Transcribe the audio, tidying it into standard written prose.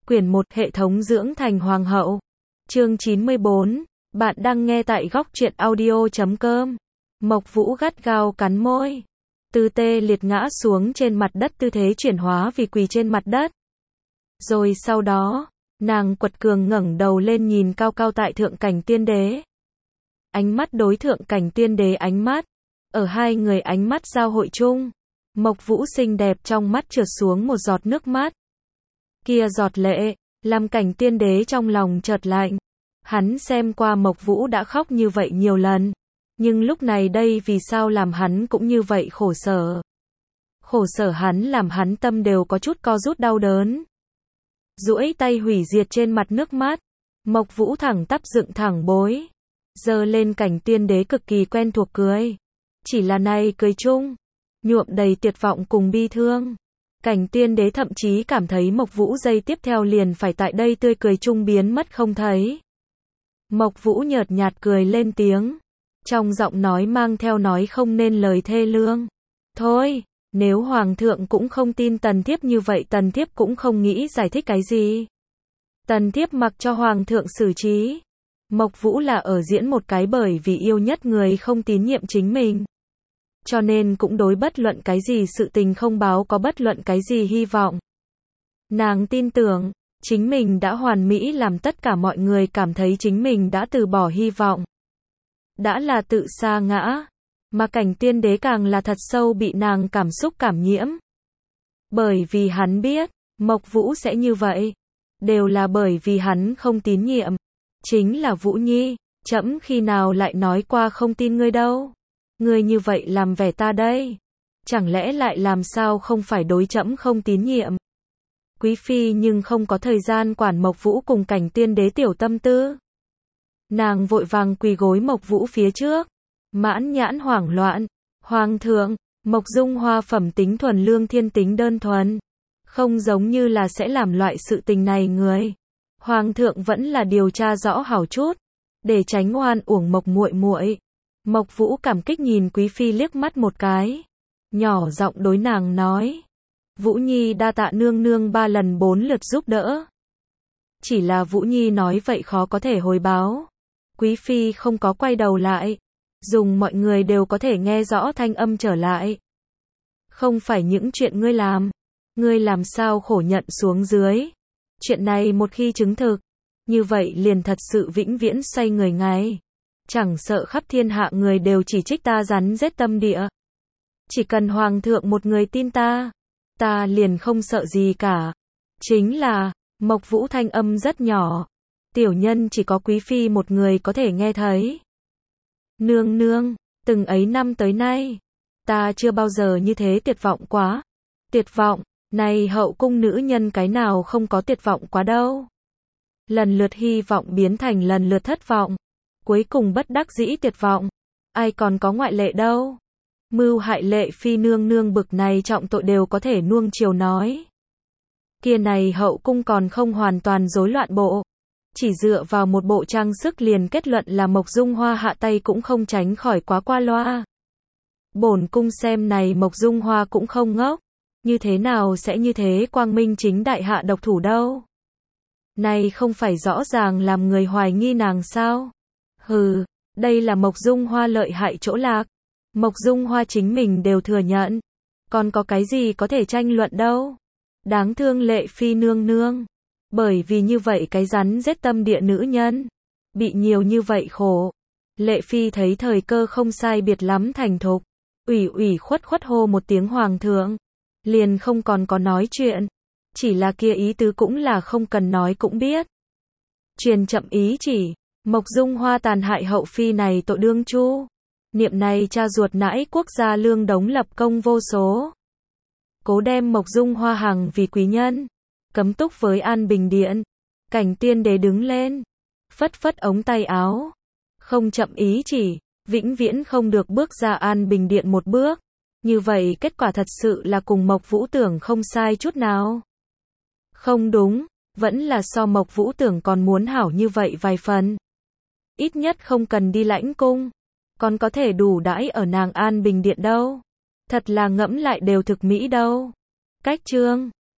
Quyển 1 Hệ thống dưỡng thành hoàng hậu. Chương 94. Bạn đang nghe tại góc truyện audio.com. Mộc Vũ gắt gao cắn môi. Tư tê liệt ngã xuống trên mặt đất, tư thế chuyển hóa vì quỳ trên mặt đất. Rồi sau đó, nàng quật cường ngẩng đầu lên nhìn cao cao tại thượng cảnh tiên đế. Ánh mắt đối thượng cảnh tiên đế ánh mắt. Ở hai người ánh mắt giao hội chung. Mộc Vũ xinh đẹp trong mắt trượt xuống một giọt nước mắt. Kia giọt lệ, làm cảnh tiên đế trong lòng chợt lạnh. Hắn xem qua Mộc Vũ đã khóc như vậy nhiều lần. Nhưng lúc này đây vì sao làm hắn cũng như vậy khổ sở. Khổ sở hắn làm hắn tâm đều có chút co rút đau đớn. Duỗi tay hủy diệt trên mặt nước mắt. Mộc Vũ thẳng tắp dựng thẳng bối. Giơ lên cảnh tiên đế cực kỳ quen thuộc cười. Chỉ là này cười chung, nhuộm đầy tuyệt vọng cùng bi thương. Cảnh tiên đế thậm chí cảm thấy Mộc Vũ giây tiếp theo liền phải tại đây tươi cười chung biến mất không thấy. Mộc Vũ nhợt nhạt cười lên tiếng. Trong giọng nói mang theo nói không nên lời thê lương. Thôi, nếu Hoàng thượng cũng không tin tần thiếp như vậy tần thiếp cũng không nghĩ giải thích cái gì. Tần thiếp mặc cho Hoàng thượng xử trí. Mộc Vũ là ở diễn một cái bởi vì yêu nhất người không tín nhiệm chính mình. Cho nên cũng đối bất luận cái gì sự tình không báo có bất luận cái gì hy vọng. Nàng tin tưởng, chính mình đã hoàn mỹ làm tất cả mọi người cảm thấy chính mình đã từ bỏ hy vọng. Đã là tự sa ngã, mà cảnh tiên đế càng là thật sâu bị nàng cảm xúc cảm nhiễm. Bởi vì hắn biết, Mộc Vũ sẽ như vậy. Đều là bởi vì hắn không tín nhiệm. Chính là Vũ Nhi, trẫm khi nào lại nói qua không tin ngươi đâu. Ngươi như vậy làm vẻ ta đây. Chẳng lẽ lại làm sao không phải đối trẫm không tín nhiệm. Quý phi nhưng không có thời gian quản Mộc Vũ cùng cảnh tiên đế tiểu tâm tư. Nàng vội vàng quỳ gối Mộc Vũ phía trước. Mãn nhãn hoảng loạn. Hoàng thượng, Mộc Dung Hoa phẩm tính thuần lương thiên tính đơn thuần. Không giống như là sẽ làm loại sự tình này người. Hoàng thượng vẫn là điều tra rõ hảo chút. Để tránh oan uổng Mộc muội muội. Mộc Vũ cảm kích nhìn quý phi liếc mắt một cái. Nhỏ giọng đối nàng nói. Vũ Nhi đa tạ nương nương 3 lần 4 lượt giúp đỡ. Chỉ là Vũ Nhi nói vậy khó có thể hồi báo. Quý phi không có quay đầu lại. Dùng mọi người đều có thể nghe rõ thanh âm trở lại. Không phải những chuyện ngươi làm. Ngươi làm sao khổ nhận xuống dưới. Chuyện này một khi chứng thực. Như vậy liền thật sự vĩnh viễn xoay người ngay. Chẳng sợ khắp thiên hạ người đều chỉ trích ta rắn rết tâm địa. Chỉ cần Hoàng thượng một người tin ta. Ta liền không sợ gì cả. Chính là, Mộc Vũ thanh âm rất nhỏ. Tiểu nhân chỉ có quý phi một người có thể nghe thấy. Nương nương, từng ấy năm tới nay. Ta chưa bao giờ như thế tuyệt vọng quá. Tuyệt vọng, này hậu cung nữ nhân cái nào không có tuyệt vọng quá đâu. Lần lượt hy vọng biến thành lần lượt thất vọng. Cuối cùng bất đắc dĩ tuyệt vọng. Ai còn có ngoại lệ đâu. Mưu hại lệ phi nương nương bực này trọng tội đều có thể nuông chiều nói. Kia này hậu cung còn không hoàn toàn rối loạn bộ. Chỉ dựa vào một bộ trang sức liền kết luận là Mộc Dung Hoa hạ tay cũng không tránh khỏi quá qua loa. Bổn cung xem này Mộc Dung Hoa cũng không ngốc. Như thế nào sẽ như thế quang minh chính đại hạ độc thủ đâu. Này không phải rõ ràng làm người hoài nghi nàng sao. Hừ, đây là Mộc Dung Hoa lợi hại chỗ lạc. Mộc Dung Hoa chính mình đều thừa nhận. Còn có cái gì có thể tranh luận đâu. Đáng thương lệ phi nương nương. Bởi vì như vậy cái rắn rết tâm địa nữ nhân. Bị nhiều như vậy khổ. Lệ phi thấy thời cơ không sai biệt lắm thành thục. Ủy khuất hô một tiếng Hoàng thượng. Liền không còn có nói chuyện. Chỉ là kia ý tứ cũng là không cần nói cũng biết. Truyền chậm ý chỉ. Mộc Dung Hoa tàn hại hậu phi này tội đương chu. Niệm này cha ruột nãi quốc gia lương đống lập công vô số. Cố đem Mộc Dung Hoa hằng vì quý nhân. Cấm túc với An Bình Điện. Cảnh tiên đế đứng lên. Phất phất ống tay áo. Không chậm ý chỉ. Vĩnh viễn không được bước ra An Bình Điện một bước. Như vậy kết quả thật sự là cùng Mộc Vũ tưởng không sai chút nào. Không đúng. Vẫn là so Mộc Vũ tưởng còn muốn hảo như vậy vài phần. Ít nhất không cần đi lãnh cung. Còn có thể đủ đãi ở nàng An Bình Điện đâu. Thật là ngẫm lại đều thực mỹ đâu. Cách chương